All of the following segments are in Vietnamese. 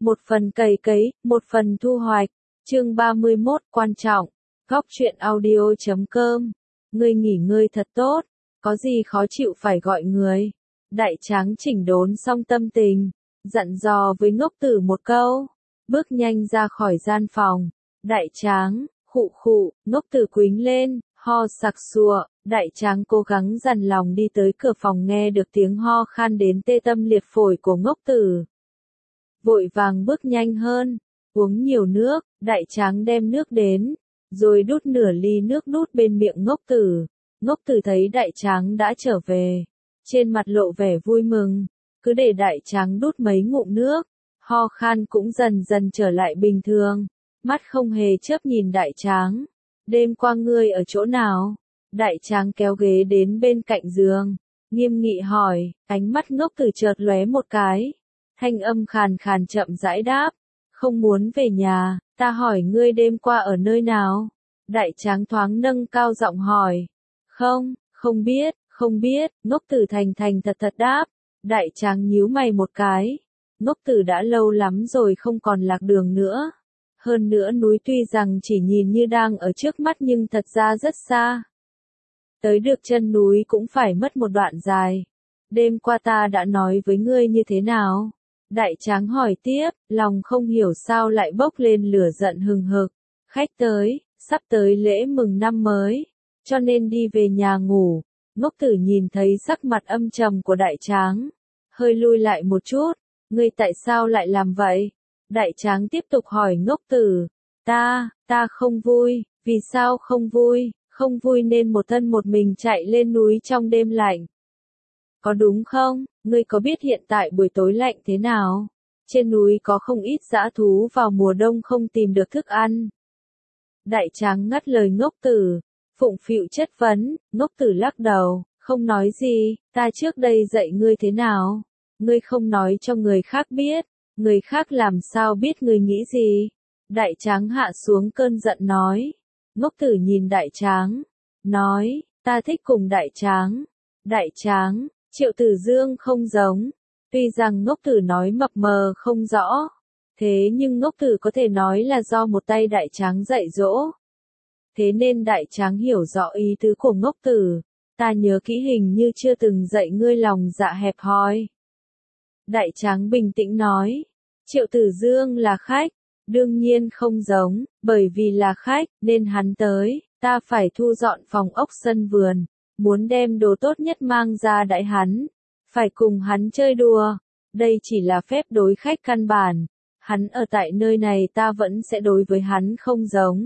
một phần cày cấy, một phần thu hoạch. Chương 31 quan trọng. Góc truyện audio.com. Ngươi nghỉ ngơi thật tốt, có gì khó chịu phải gọi người. Đại tráng chỉnh đốn xong tâm tình, dặn dò với ngốc tử một câu, bước nhanh ra khỏi gian phòng. Đại tráng, khụ khụ, ngốc tử quýnh lên, ho sặc sụa. Đại tráng cố gắng dằn lòng đi tới cửa phòng, nghe được tiếng ho khan đến tê tâm liệt phổi của ngốc tử. Vội vàng bước nhanh hơn, uống nhiều nước. Đại tráng đem nước đến, rồi đút nửa ly nước đút bên miệng ngốc tử. Ngốc tử thấy đại tráng đã trở về, trên mặt lộ vẻ vui mừng, cứ để đại tráng đút mấy ngụm nước, ho khan cũng dần dần trở lại bình thường. Mắt không hề chớp nhìn đại tráng. Đêm qua ngươi ở chỗ nào? Đại tráng kéo ghế đến bên cạnh giường, nghiêm nghị hỏi. Ánh mắt ngốc tử chợt lóe một cái, thanh âm khàn khàn chậm rãi đáp, không muốn về nhà. Ta hỏi ngươi đêm qua ở nơi nào? Đại tráng thoáng nâng cao giọng hỏi. Không biết, ngốc tử thành thành thật thật đáp. Đại tráng nhíu mày một cái, ngốc tử đã lâu lắm rồi không còn lạc đường nữa. Hơn nữa núi tuy rằng chỉ nhìn như đang ở trước mắt nhưng thật ra rất xa. Tới được chân núi cũng phải mất một đoạn dài. Đêm qua ta đã nói với ngươi như thế nào? Đại tráng hỏi tiếp, lòng không hiểu sao lại bốc lên lửa giận hừng hực. Khách tới, sắp tới lễ mừng năm mới, cho nên đi về nhà ngủ. Ngốc tử nhìn thấy sắc mặt âm trầm của đại tráng, hơi lui lại một chút. Ngươi tại sao lại làm vậy? Đại tráng tiếp tục hỏi ngốc tử. Ta không vui. Vì sao không vui? Không vui nên một thân một mình chạy lên núi trong đêm lạnh. Có đúng không? Ngươi có biết hiện tại buổi tối lạnh thế nào? Trên núi có không ít dã thú vào mùa đông không tìm được thức ăn. Đại tráng ngắt lời ngốc tử, phụng phịu chất vấn. Ngốc tử lắc đầu, không nói gì. Ta trước đây dạy ngươi thế nào? Ngươi không nói cho người khác biết, người khác làm sao biết ngươi nghĩ gì? Đại tráng hạ xuống cơn giận nói. Ngốc tử nhìn đại tráng, nói, ta thích cùng đại tráng. Đại tráng, Triệu Tử Dương không giống. Tuy rằng ngốc tử nói mập mờ không rõ, thế nhưng ngốc tử có thể nói là do một tay đại tráng dạy dỗ. Thế nên đại tráng hiểu rõ ý tứ của ngốc tử. Ta nhớ kỹ hình như chưa từng dạy ngươi lòng dạ hẹp hòi. Đại tráng bình tĩnh nói, Triệu Tử Dương là khách. Đương nhiên không giống, bởi vì là khách, nên hắn tới, ta phải thu dọn phòng ốc sân vườn, muốn đem đồ tốt nhất mang ra đãi hắn, phải cùng hắn chơi đùa, đây chỉ là phép đối khách căn bản, hắn ở tại nơi này ta vẫn sẽ đối với hắn không giống.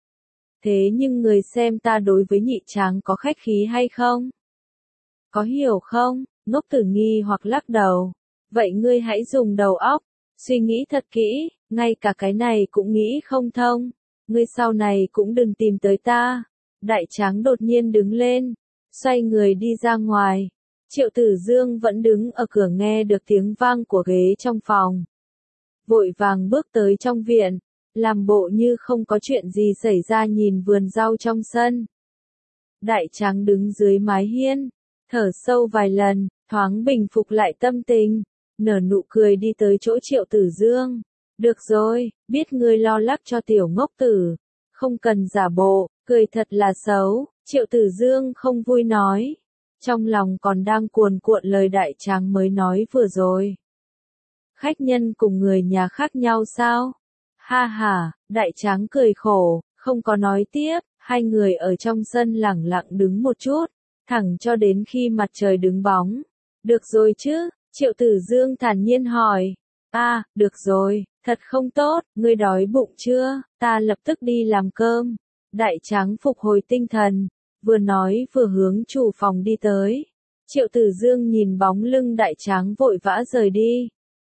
Thế nhưng người xem ta đối với nhị tráng có khách khí hay không? Có hiểu không? Ngốc tử nghi hoặc lắc đầu. Vậy ngươi hãy dùng đầu óc, suy nghĩ thật kỹ. Ngay cả cái này cũng nghĩ không thông, ngươi sau này cũng đừng tìm tới ta. Đại tráng đột nhiên đứng lên, xoay người đi ra ngoài. Triệu Tử Dương vẫn đứng ở cửa nghe được tiếng vang của ghế trong phòng. Vội vàng bước tới trong viện, làm bộ như không có chuyện gì xảy ra nhìn vườn rau trong sân. Đại tráng đứng dưới mái hiên, thở sâu vài lần, thoáng bình phục lại tâm tình, nở nụ cười đi tới chỗ Triệu Tử Dương. Được rồi, biết ngươi lo lắng cho tiểu ngốc tử, không cần giả bộ, cười thật là xấu. Triệu Tử Dương không vui nói, trong lòng còn đang cuồn cuộn lời đại tráng mới nói vừa rồi. Khách nhân cùng người nhà khác nhau sao? Ha ha, đại tráng cười khổ, không có nói tiếp. Hai người ở trong sân lẳng lặng đứng một chút, thẳng cho đến khi mặt trời đứng bóng. Được rồi chứ? Triệu Tử Dương thản nhiên hỏi. Được rồi. Thật không tốt, ngươi đói bụng chưa? Ta lập tức đi làm cơm. Đại tráng phục hồi tinh thần, vừa nói vừa hướng chủ phòng đi tới. Triệu Tử Dương nhìn bóng lưng đại tráng vội vã rời đi.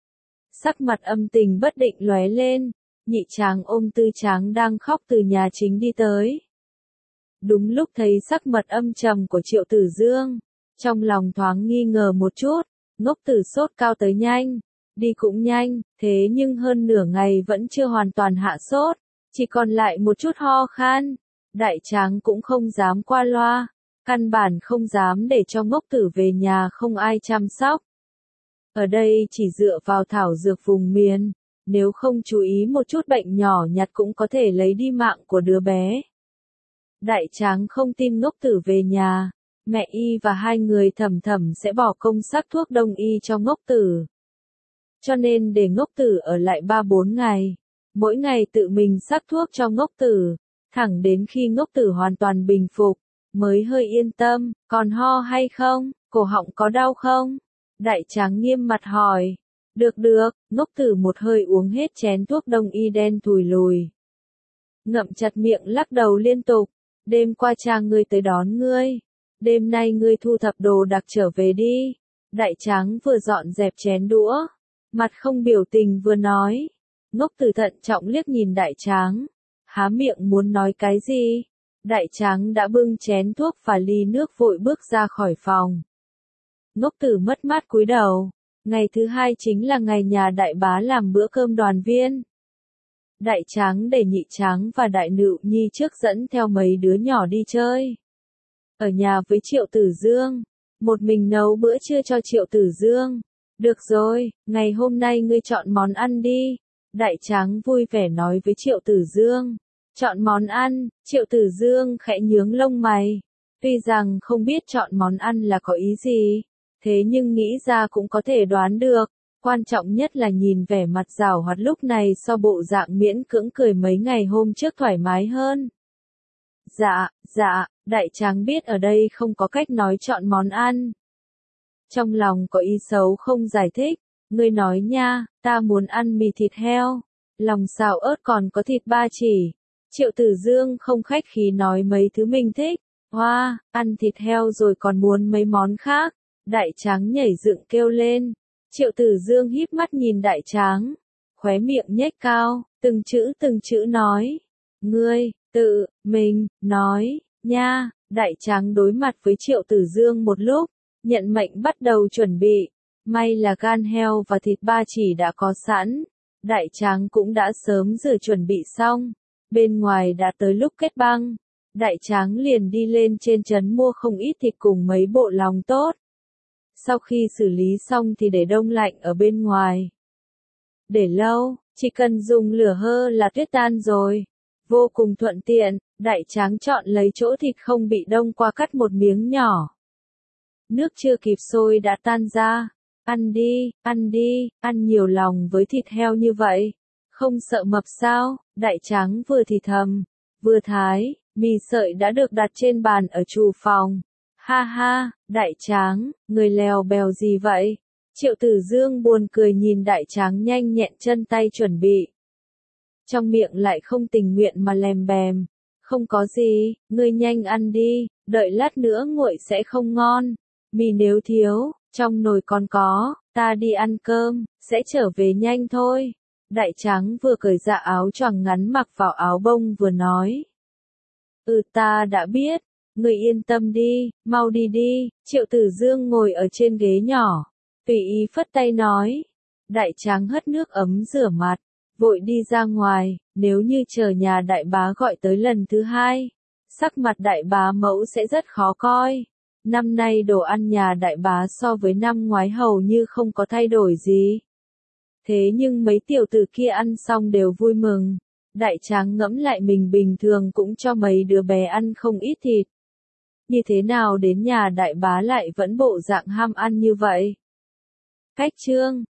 Sắc mặt âm tình bất định lóe lên, nhị tráng ôm tư tráng đang khóc từ nhà chính đi tới. Đúng lúc thấy sắc mặt âm trầm của Triệu Tử Dương, trong lòng thoáng nghi ngờ một chút, ngốc tử sốt cao tới nhanh. Đi cũng nhanh, thế nhưng hơn nửa ngày vẫn chưa hoàn toàn hạ sốt, chỉ còn lại một chút ho khan. Đại tráng cũng không dám qua loa, căn bản không dám để cho ngốc tử về nhà không ai chăm sóc. Ở đây chỉ dựa vào thảo dược vùng miền, nếu không chú ý một chút bệnh nhỏ nhặt cũng có thể lấy đi mạng của đứa bé. Đại tráng không tin Ngốc Tử về nhà, mẹ y và hai người thầm thầm sẽ bỏ công sắc thuốc đông y cho Ngốc Tử. Cho nên để Ngốc Tử ở lại 3-4 ngày, mỗi ngày tự mình sắc thuốc cho Ngốc Tử, thẳng đến khi Ngốc Tử hoàn toàn bình phục, mới hơi yên tâm. Còn ho hay không, cổ họng có đau không? Đại tráng nghiêm mặt hỏi. Được được, Ngốc Tử một hơi uống hết chén thuốc đông y đen thùi lùi. Ngậm chặt miệng lắc đầu liên tục. Đêm qua cha ngươi tới đón ngươi. Đêm nay ngươi thu thập đồ đạc trở về đi. Đại tráng vừa dọn dẹp chén đũa, mặt không biểu tình vừa nói. Ngốc Tử thận trọng liếc nhìn đại tráng, há miệng muốn nói cái gì. Đại tráng đã bưng chén thuốc và ly nước vội bước ra khỏi phòng. Ngốc Tử mất mát cúi đầu. Ngày thứ hai chính là ngày nhà đại bá làm bữa cơm đoàn viên. Đại tráng để nhị tráng và đại nựu nhi trước dẫn theo mấy đứa nhỏ đi chơi. Ở nhà với Triệu Tử Dương, một mình nấu bữa trưa cho Triệu Tử Dương. Được rồi, ngày hôm nay ngươi chọn món ăn đi. Đại tráng vui vẻ nói với Triệu Tử Dương. Chọn món ăn, Triệu Tử Dương khẽ nhướng lông mày. Tuy rằng không biết chọn món ăn là có ý gì, thế nhưng nghĩ ra cũng có thể đoán được. Quan trọng nhất là nhìn vẻ mặt giảo hoạt lúc này so bộ dạng miễn cưỡng cười mấy ngày hôm trước thoải mái hơn. Dạ, đại tráng biết ở đây không có cách nói chọn món ăn. Trong lòng có ý xấu không giải thích. Ngươi nói nha, ta muốn ăn mì thịt heo, lòng xào ớt còn có thịt ba chỉ. Triệu Tử Dương không khách khí nói mấy thứ mình thích. Hoa, ăn thịt heo rồi còn muốn mấy món khác. Đại tráng nhảy dựng kêu lên. Triệu Tử Dương híp mắt nhìn đại tráng, khóe miệng nhếch cao, từng chữ nói. Ngươi, tự, mình, nói, nha. Đại tráng đối mặt với Triệu Tử Dương một lúc, nhận mệnh bắt đầu chuẩn bị. May là gan heo và thịt ba chỉ đã có sẵn. Đại tráng cũng đã sớm rửa chuẩn bị xong. Bên ngoài đã tới lúc kết băng. Đại tráng liền đi lên trên trấn mua không ít thịt cùng mấy bộ lòng tốt. Sau khi xử lý xong thì để đông lạnh ở bên ngoài. Để lâu, chỉ cần dùng lửa hơ là tuyết tan rồi. Vô cùng thuận tiện, đại tráng chọn lấy chỗ thịt không bị đông qua cắt một miếng nhỏ. Nước chưa kịp sôi đã tan ra. Ăn đi, ăn nhiều lòng với thịt heo như vậy. Không sợ mập sao? Đại tráng vừa thì thầm, vừa thái, mì sợi đã được đặt trên bàn ở厨phòng. Ha ha, đại tráng, người lèo bèo gì vậy? Triệu Tử Dương buồn cười nhìn đại tráng nhanh nhẹn chân tay chuẩn bị. Trong miệng lại không tình nguyện mà lèm bèm. Không có gì, ngươi nhanh ăn đi, đợi lát nữa nguội sẽ không ngon. Mì nếu thiếu, trong nồi còn có, ta đi ăn cơm, sẽ trở về nhanh thôi. Đại tráng vừa cởi dạ áo choàng ngắn mặc vào áo bông vừa nói. Ta đã biết. Người yên tâm đi, mau đi đi. Triệu Tử Dương ngồi ở trên ghế nhỏ, tùy ý phất tay nói. Đại tráng hất nước ấm rửa mặt, vội đi ra ngoài. Nếu như chờ nhà đại bá gọi tới lần thứ hai, sắc mặt đại bá mẫu sẽ rất khó coi. Năm nay đồ ăn nhà đại bá so với năm ngoái hầu như không có thay đổi gì. Thế nhưng mấy tiểu tử kia ăn xong đều vui mừng. Đại tráng ngẫm lại mình bình thường cũng cho mấy đứa bé ăn không ít thịt. Như thế nào đến nhà đại bá lại vẫn bộ dạng ham ăn như vậy? Cách chương